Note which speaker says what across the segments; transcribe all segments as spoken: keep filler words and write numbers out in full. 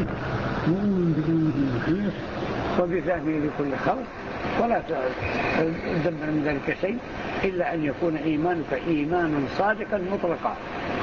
Speaker 1: مؤمن بدينه الخلص وبفهمه لكل خلق، ولا تذب من ذلك شيء إلا أن يكون إيمانك إيمانا صادقا مطلقا.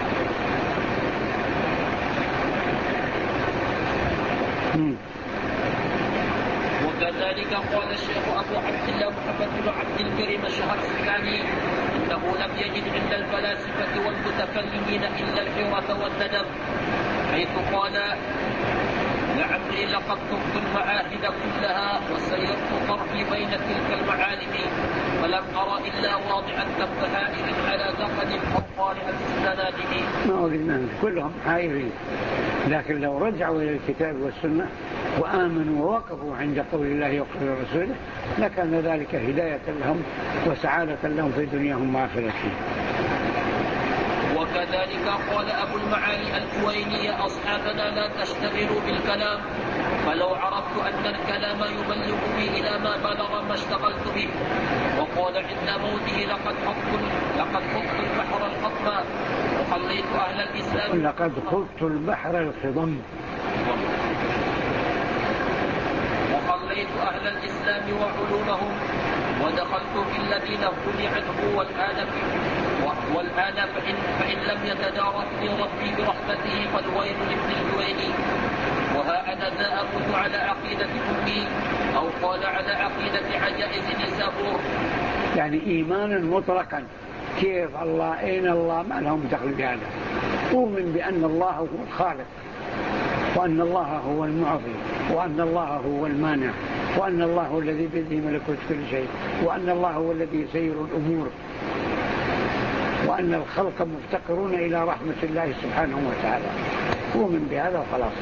Speaker 2: وكذلك قال الشيخ أبو عبد الله محمد بن عبد الكريم الشهرستاني إنه لم يجد عند الفلاسفة والمتكلمين إلا الحيرة والندم، حيث قال: لعمري لقد طبت المعاهد كلها وسيرت طرفي بين تلك المعالم، فلم أرى إلا واضعا كف حائر على ذقن أو قارئا في السنادم.
Speaker 1: ما أريد كلهم حائرين، لكن لو رجعوا إلى الكتاب والسنة وآمنوا ووقفوا عند قول الله وقول رسوله لكان ذلك هداية لهم وسعادة لهم في دنياهم وآخرتهم.
Speaker 2: وكذلك قال أبو المعالي الجويني: أصحابنا لا تشتغلوا بالكلام، فلو عرفت أن الكلام يبلغ بي إلى ما بلغ ما اشتغلت به. وقال عند موته: لقد خضت لقد خضت البحر الخضم وخليت أهل الإسلام
Speaker 1: لقد خضت البحر الخضم
Speaker 2: وخليت أهل الإسلام وعلومهم ودخلت في الذين خلي عنه والآن والآن فإن, فإن لم يتداركني ربي برحمته فالويل لابن الجويني. وها أنا ذا أموت على عقيدة أمي، أو قال على عقيدة عجائز نسابور.
Speaker 1: يعني إيمانا مطلقا. كيف الله؟ أين الله؟ ما لهم دخل بهذا. أؤمن بأن الله هو الخالق، وأن الله هو المعطي، وأن الله هو المانع، وأن الله هو الذي بيده ملكوت كل شيء، وأن الله هو الذي يسير الأمور، وأن الخلق مفتقرون إلى رحمة الله سبحانه وتعالى. أؤمن بهذا وخلاص.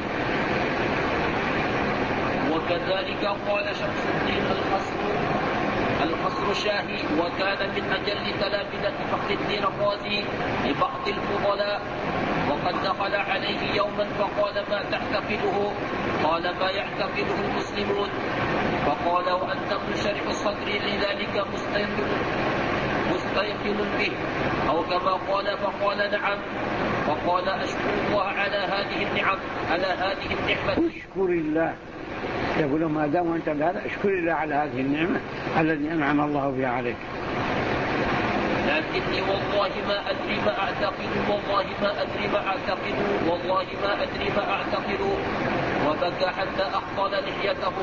Speaker 2: وكذلك قال شمس الدين الخصر الخصر شاهي، وكان من أجل تلامذة فخر الدين الرازي لبعض الفضلاء، وقد دخل عليه يوما فقال: ما تعتقده؟ قال: ما يعتقده المسلمون. فقال: وأنت منشرح الصدر لذلك مستيقن مستيقن به، أو كما قال. فقال: نعم. فقال: أشكر الله على هذه النعم على هذه النعمة.
Speaker 1: أشكر الله. يقول: ما دام أنت بهذا أشكر الله على هذه النعمة التي أنعم الله بها عليك.
Speaker 2: لكني والله ما أدري ما أعتقد والله ما أدري ما أعتقد والله ما أدري ما أعتقد. وبكى حتى أخطل لحيته.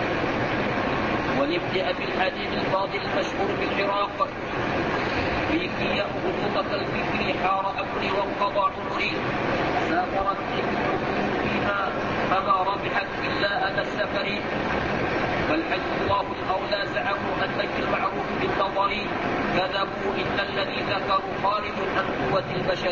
Speaker 2: ولابن أبي الحديد الفاضل المشهور بالعراق: فيك يا أغلطة الفكر حار أمري وانقضى عمري، سافرت فيها فما ربحت إلا أنا السفر. فالحج الله الأولى زعموا أنك المعروف بالنظر، كذبوا إن الذي ذكروا خارج عن قوة البشر.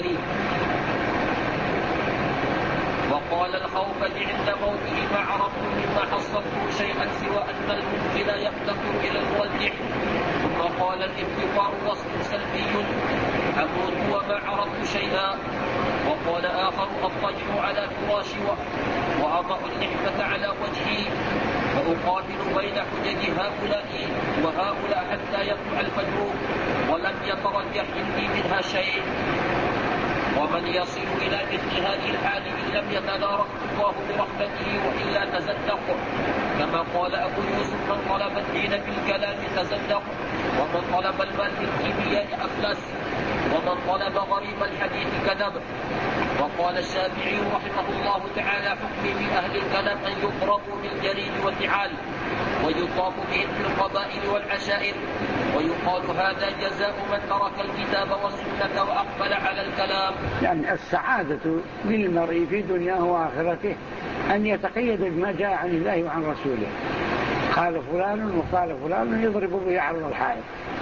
Speaker 2: وقال الخوفني عند موته: ما عرفت مما حصلت شيئا سوى أن الممكن يفتقر إلى المرجح. ثم قال: الانتظار وصف سلبي، أموت وما عرفت شيئا. وقال آخر: أضطجع على فراشي وأضع اللحمة على وجهي فأقابل بين حجج هؤلاء وهؤلاء حتى يطلع الفجر، ولم يترجح عندي منها شيء. ومن يصل إلى مثل هذه الحال إن لم يتدارك الله برحمته وإلا تزندق، كما قال أبو يوسف: من طلب الدين بالكلام تزندق، ومن طلب المال بالكيمياء أفلس، ومن طلب غريب الحديث كذب. وقال الشافعي رحمه الله تعالى: حكمي في أهل الكلام أن يضربوا بالجريد والنعال ويطاف بهم في القبائل والعشائر، ويقال هذا جزاء من ترك الكتاب والسنة وأقبل على الكلام.
Speaker 1: يعني السعادة للمرء في دنياه وآخرته أن يتقيد بما جاء عن الله وعن رسوله. قال فلان وقال فلان يضرب به عرض الحائط،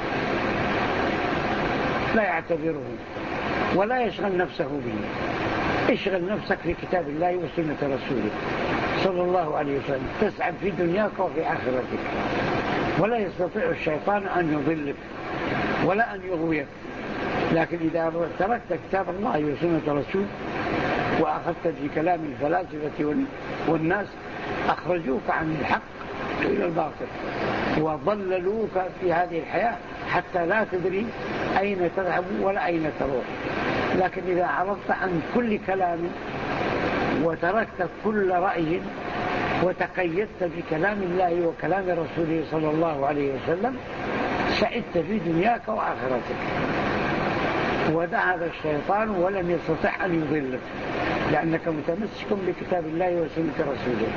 Speaker 1: لا يعتبره ولا يشغل نفسه به. اشغل نفسك في كتاب الله وسنة رسوله صلى الله عليه وسلم، تسعد في دنياك وفي آخرتك، ولا يستطيع الشيطان أن يضلك ولا أن يغويك. لكن إذا تركت كتاب الله وسنة رسوله وأخذت في كلام الفلاسفة والناس أخرجوك عن الحق إلى الباطل وضللوك في هذه الحياة حتى لا تدري أين تذهب ولا أين تروح. لكن إذا عرضت عن كل كلام وتركت كل رأي وتقيدت بكلام الله وكلام رسوله صلى الله عليه وسلم سعدت في دنياك وآخرتك. وذهب الشيطان ولم يستطع أن يضلك لأنك متمسك بكتاب الله وسنة رسوله.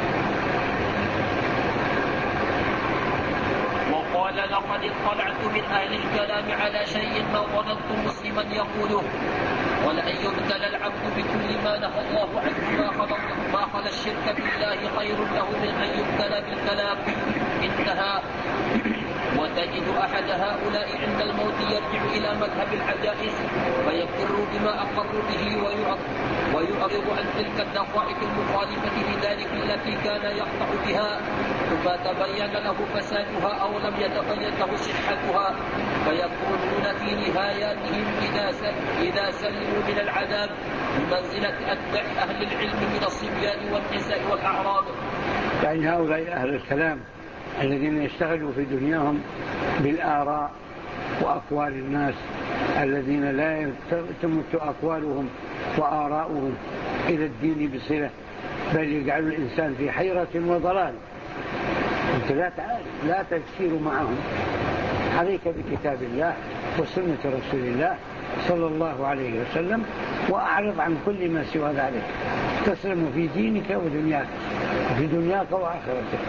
Speaker 2: وقال لقد اطلعت من أهل الكلام على شيء ما ظننت مسلما يقوله ولأن يبتلى العبد بكل ما نهى الله عنه ما خلا الشرك بالله خير له من أن يبتلى بالكلام. انتهى. وتجد أحد هؤلاء عند الموت يرجع إلى مذهب العجائز فيقر بما أقر به ويعرض عن تلك الدقائق المخالفة لذلك التي كان يقطع بها ثم تبين له فسادها أو لم يتبين له صحتها فيكونون في نهاياتهم إذا سلموا من العذاب بمنزلة أتبع أهل العلم من الصبيان والنساء والأعراب.
Speaker 1: يعني هؤلاء أهل الكلام الذين يشتغلوا في دنياهم بالآراء وأقوال الناس الذين لا تمت أقوالهم وآراؤهم إلى الدين بصلة بل يجعل الإنسان في حيرة وضلال. أنت لا تعالي لا تسير معهم، عليك بكتاب الله وسنة رسول الله صلى الله عليه وسلم وأعرض عن كل ما سوى ذلك تسلم في دينك ودنياك في دنياك وآخرتك.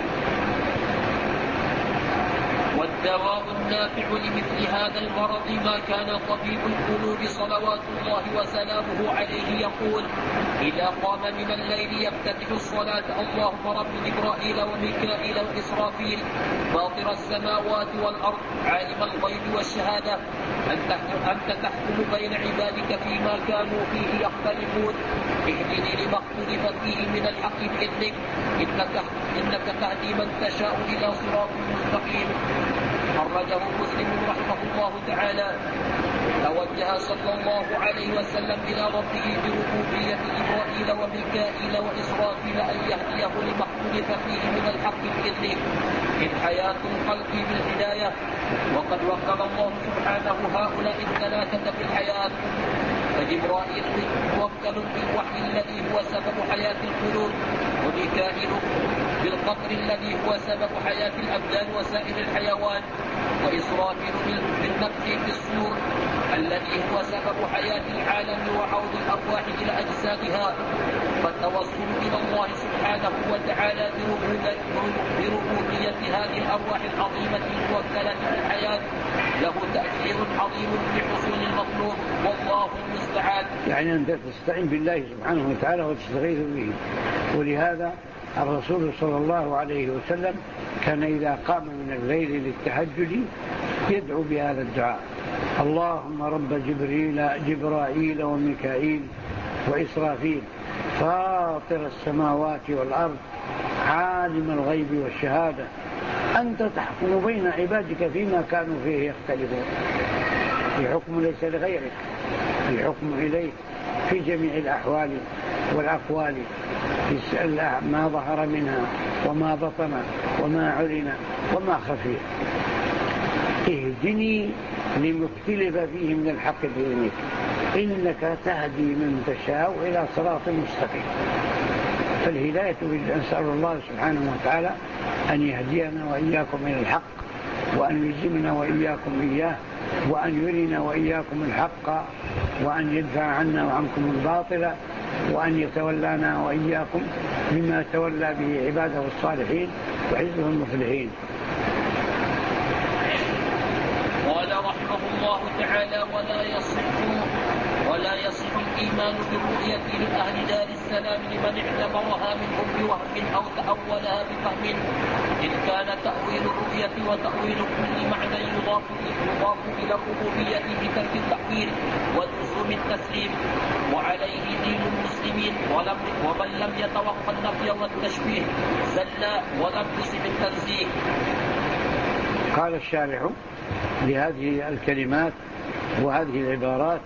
Speaker 2: والدواء النافع لمثل هذا المرض ما كان طبيب القلوب صلوات الله وسلامه عليه يقول إذا قام من الليل يفتتح الصلاة اللهم رب جبرائيل وميكائيل وإسرافيل فاطر السماوات والأرض عالم الغيب والشهادة أنت تحكم بين عبادك فيما كانوا فيه يختلفون اهدني لما اختلف فيه من الحق بإذنك إنك, إنك تهدي من تشاء إلى صراط مستقيم. خرجه مسلم رحمه الله تعالى. توجه صلى الله عليه وسلم إلى ربه بربوبية جبرائيل وميكائيل وإسرافيل أن يهديه لما اختلف فيه من الحق بإذنه من حياة القلب بالهداية وقد وكل الله سبحانه هؤلاء الثلاثة في الحياة. فجبرائيل موكل بالوحي الذي هو سبب حياة القلوب وميكائيل بالقطر الذي هو سبب حياة الأبدان وسائر الحيوان وإسرافيل بالنفخ في الصور الذي هو سبب حياة العالم وعود الأرواح إلى أجسادها. فالتوسل إلى الله سبحانه وتعالى بربوبية هذه الأرواح العظيمة الموكلة بالحياة له تأثير عظيم في حصول المطلوب والله المستعان.
Speaker 1: يعني أنت تستعين بالله سبحانه وتعالى وتستغيث به. ولهذا الرسول صلى الله عليه وسلم كان إذا قام من الليل للتهجد يدعو بهذا الدعاء اللهم رب جبريل جبرائيل وميكائيل وإسرافيل فاطر السماوات والأرض عالم الغيب والشهادة أنت تحكم بين عبادك فيما كانوا فيه يختلفون. في حكم ليس لغيرك، في حكم إليك في جميع الأحوال والأقوال ما ظهر منها وما بطن وما علن وما خفي. اهدني لما اختلف فيه من الحق بإذنك إنك تهدي من تشاء إلى صراط مستقيم. فالهداية نسأل الله سبحانه وتعالى أن يهدينا وإياكم إلى الحق وأن يلزمنا وإياكم إياه وأن يرنا وإياكم الحق وأن يدفع عنا وعنكم الباطل وأن يتولانا وإياكم مما تولى به عباده الصالحين وحزبه المفلحين.
Speaker 2: قال رحمه الله تعالى ولا يصح ولا يصح الإيمان بالرؤية لأهل دار السلام لمن اعتبرها منهم بوهم أو تأولها بفهم إن كان تأويل الرؤية وتأويل كل معنى يضاف يضاف إلى الربوبية بترك التأويل ولزوم التسليم وعليه دين المسلمين ولم ومن لم يتوقع النفي والتشبيه زل ولم يسم التنزيه.
Speaker 1: قال الشارح لهذه الكلمات وهذه العبارات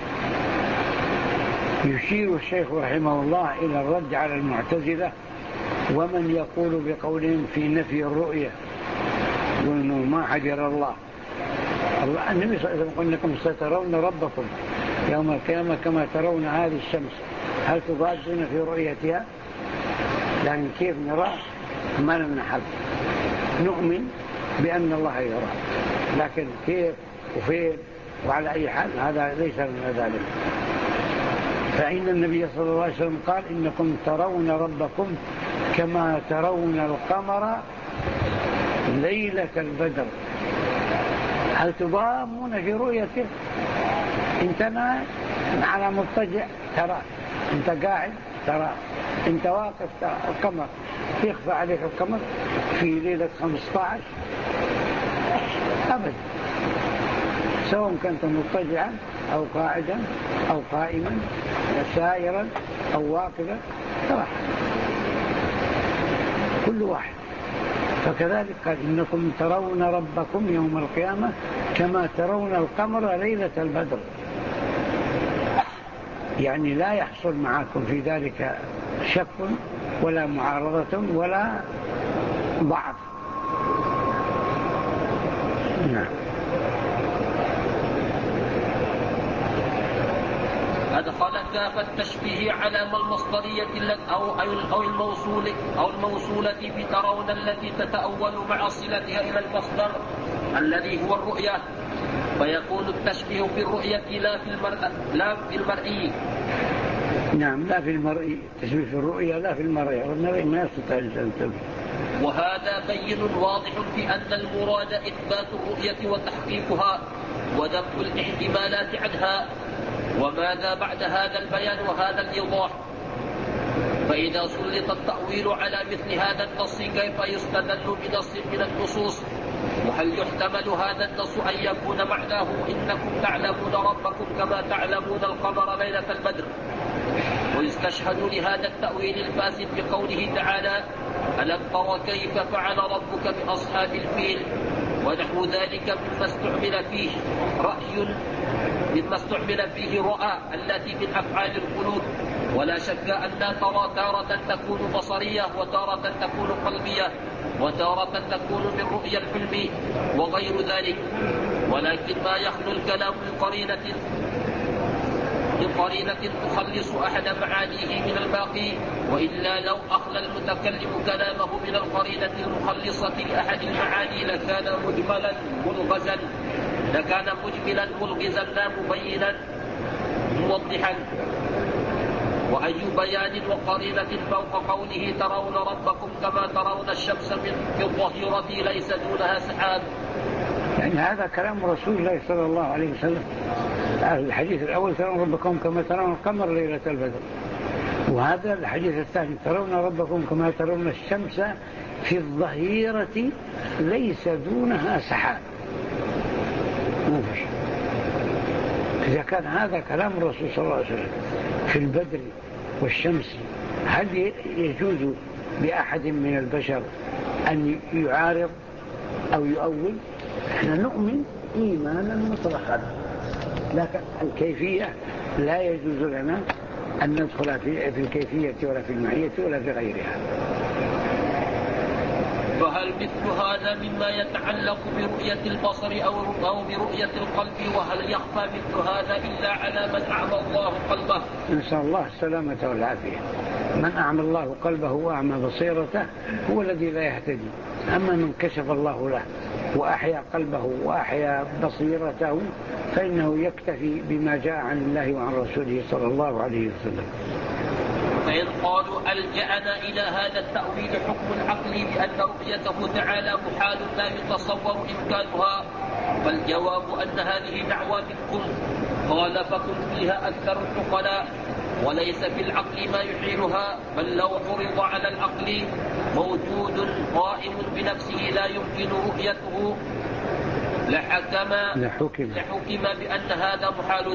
Speaker 1: يشير الشيخ رحمه الله إلى الرد على المعتزلة ومن يقول بقولهم في نفي الرؤية وإنه ما حجر الله الله النبي صلى الله عليه وسلم قال إنكم سترون ربكم يوم القيامة كما ترون هذه الشمس هل تضادون في رؤيتها؟ لكن كيف نرى؟ ما لنا حل. نؤمن بأن الله يرى، لكن كيف وفين وعلى أي حال هذا ليس لنا ذلك. فإن النبي صلى الله عليه وسلم قال إنكم ترون ربكم كما ترون القمر ليلة البدر. هل تضامون في رؤيته؟ انت نائم على مضطجع ترى، انت قاعد ترى، انت واقف ترى القمر. يخفى عليك القمر في ليلة خمسة عشر؟ أبدا، سواء كنت مضطجعا أو قاعدا أو قائما سائرا أو واقفا ترى كل واحد. فكذلك قال إنكم ترون ربكم يوم القيامة كما ترون القمر ليلة البدر، يعني لا يحصل معكم في ذلك شك ولا معارضة ولا ضعف. نعم.
Speaker 2: أدخل كاف التشبيه علامة المصدرية أو أو الموصولة أو الموصولة بترون التي تتأول مع صلتها إلى المصدر الذي هو الرؤية، فيكون التشبيه في الرؤية لا في المرء لا في المرئي.
Speaker 1: نعم، لا في المرئي، تشبيه في الرؤية لا في المرئي، والمرئي ما يستطيع الإنسان.
Speaker 2: وهذا بين واضح في أن المراد إثبات الرؤية وتحقيقها ودفع الاحتمالات عنها. وماذا بعد هذا البيان وهذا الإيضاح؟ فإذا سلط التأويل على مثل هذا النص كيف يستدل بنص من النصوص؟ وهل يحتمل هذا النص أن يكون معناه إنكم تعلمون ربكم كما تعلمون القمر ليلة البدر؟ ويستشهد لهذا التأويل الفاسد بقوله تعالى ألم تر كيف فعل ربك بأصحاب الفيل؟ ونحو ذلك مما استعمل فيه رأي مما استعمل فيه رؤى التي من أفعال القلوب. ولا شك أن ترى تارة تكون بصرية وتارة تكون قلبية وتارة تكون من رؤيا الحلم وغير ذلك، ولكن ما يخلو الكلام بقرينة بقرينة تخلص أحد معانيه من الباقي، وإلا لو أخلى المتكلم كلامه من القرينة المخلصة لأحد المعاني لكان مجملا ملغزا لكان مجملا ملغزا لا مبينا موضحا. وأي بيان وقرينة فوق قوله ترون ربكم كما ترون الشمس في الظهيرة ليس دونها سحاب؟
Speaker 1: يعني هذا كلام رسول الله صلى الله عليه وسلم. الحديث الأول ترون ربكم كما ترون القمر ليلة البدر، وهذا الحديث الثاني ترون ربكم كما ترون الشمس في الظهيرة ليس دونها سحاب. إذا كان هذا كلام الرسول صلى الله عليه وسلم في البدر والشمس، هل يجوز لأحد من البشر أن يعارض أو يؤول؟ احنا نؤمن إيمانا مطلقا، لكن الكيفية لا يجوز لنا أن ندخل في الكيفية ولا في المعية ولا في غيرها.
Speaker 2: فهل مثل هذا مما يتعلق برؤية البصر أو أو برؤية القلب؟ وهل يخفى مثل هذا إلا على من أعمى الله قلبه؟
Speaker 1: نسأل الله السلامة والعافية. من أعمى الله قلبه وأعمى بصيرته هو الذي لا يهتدي. أما من كشف الله له وأحيا قلبه وأحيا بصيرته فإنه يكتفي بما جاء عن الله وعن رسوله صلى الله عليه وسلم.
Speaker 2: فإن قالوا ألجأنا إلى هذا التأويل حكم العقل بأن رؤيته تعالى محال لا يتصور إمكانها، فالجواب أن هذه دعوى منكم خالفكم فيها أكثر العقلاء، وليس في العقل ما يحيلها، بل لو عرض على العقل موجود قائم بنفسه لا يمكن رؤيته لحكم,
Speaker 1: لحكم.
Speaker 2: لحكم بأن هذا محال.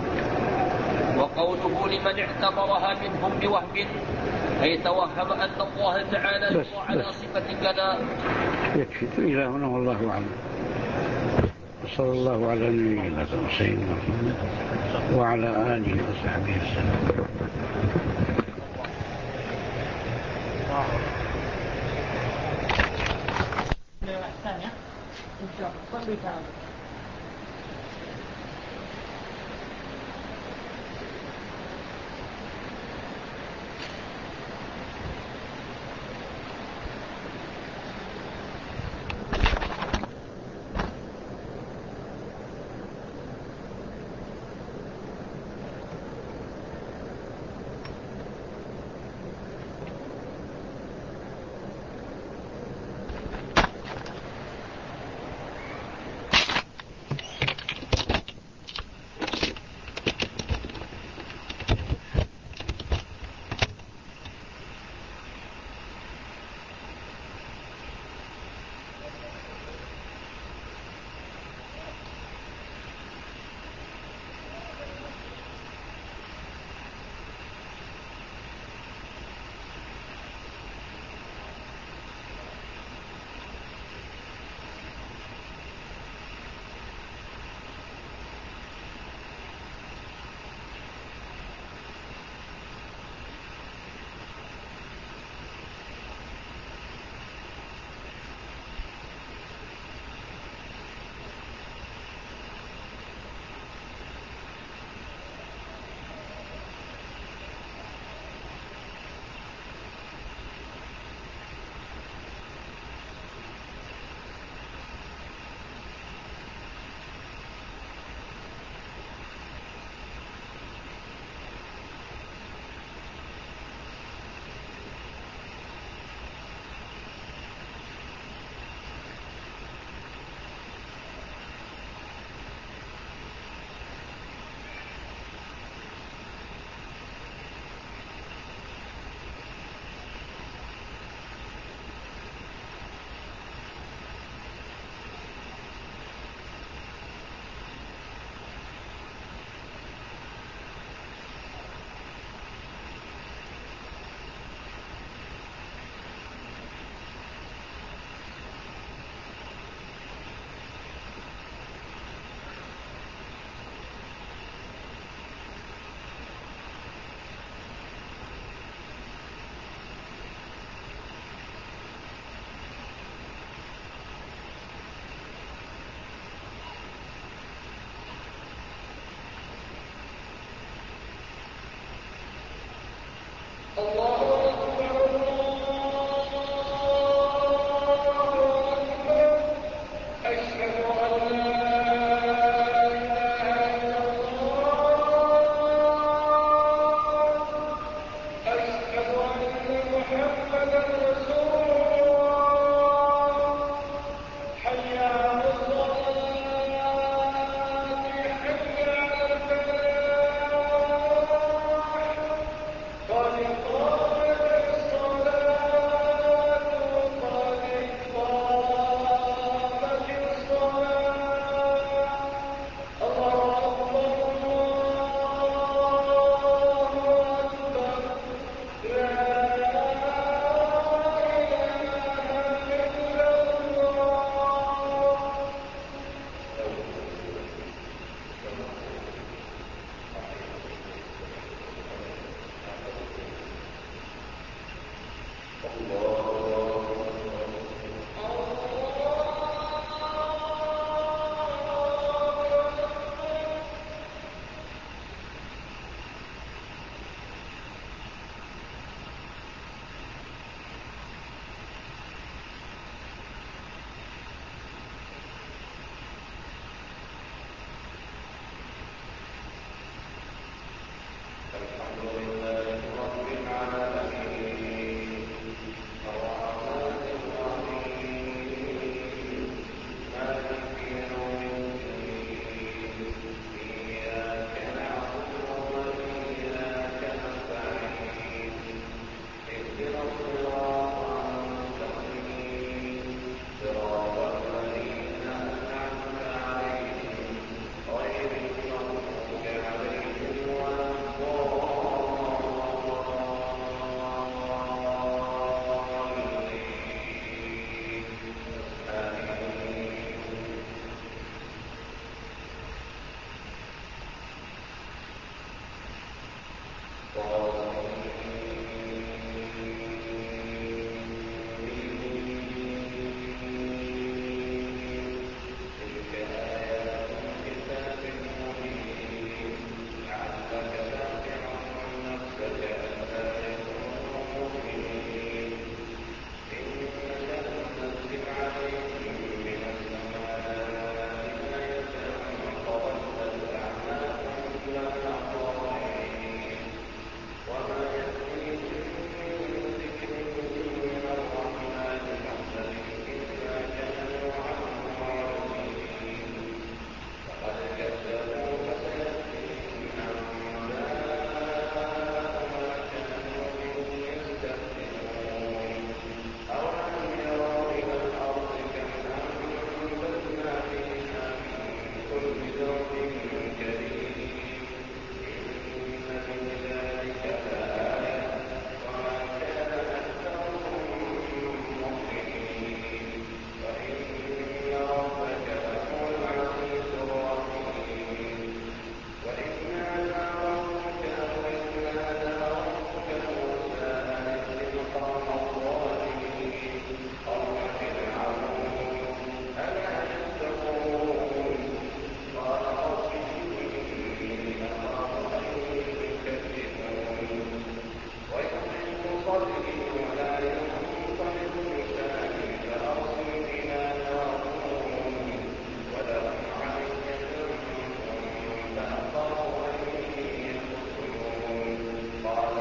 Speaker 2: وقوله لمن اعتبرها منهم بوهم أي توهم أن الله تعالى يقع على صفة كذا.
Speaker 1: يكفي إلى هنا والله أعلم. وصلى الله على نبينا سيدنا محمد وعلى آله وصحبه وسلم. الثانية إن شاء الله
Speaker 3: قال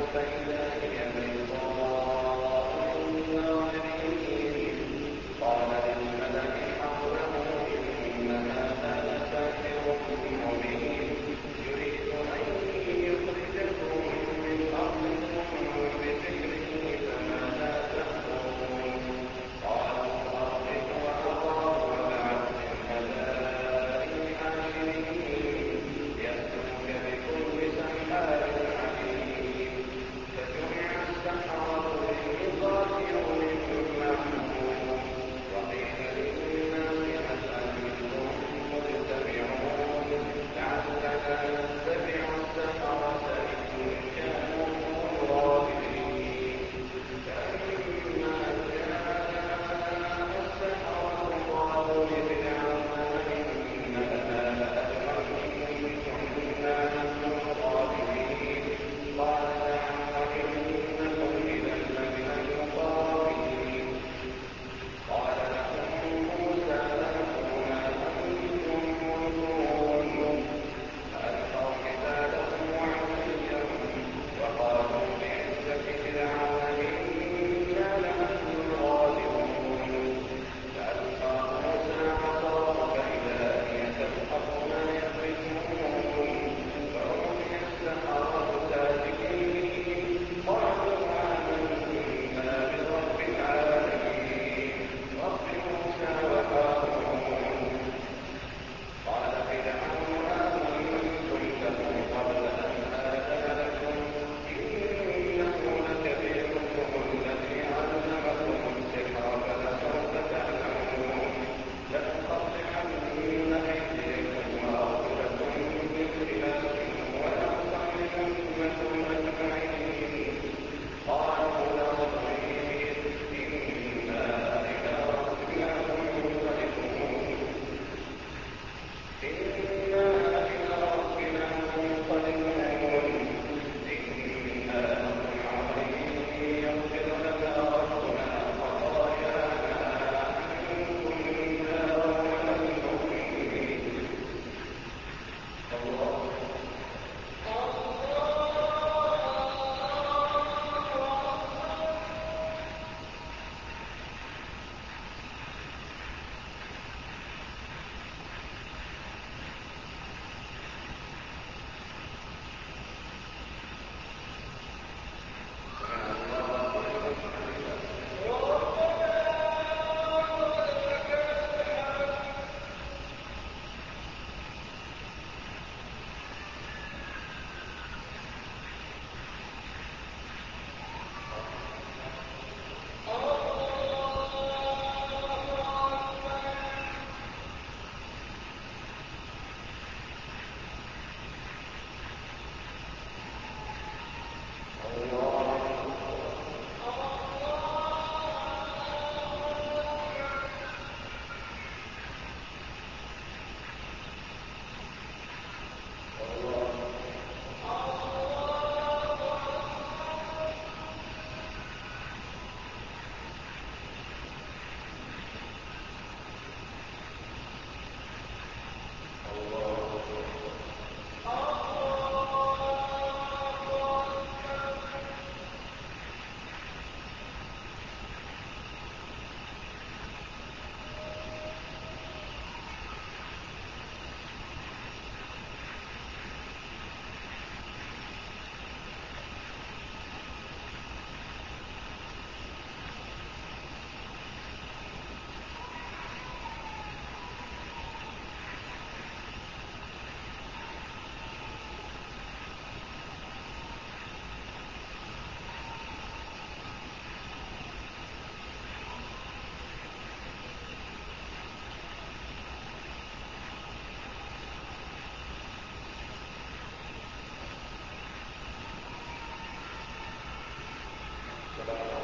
Speaker 2: السلام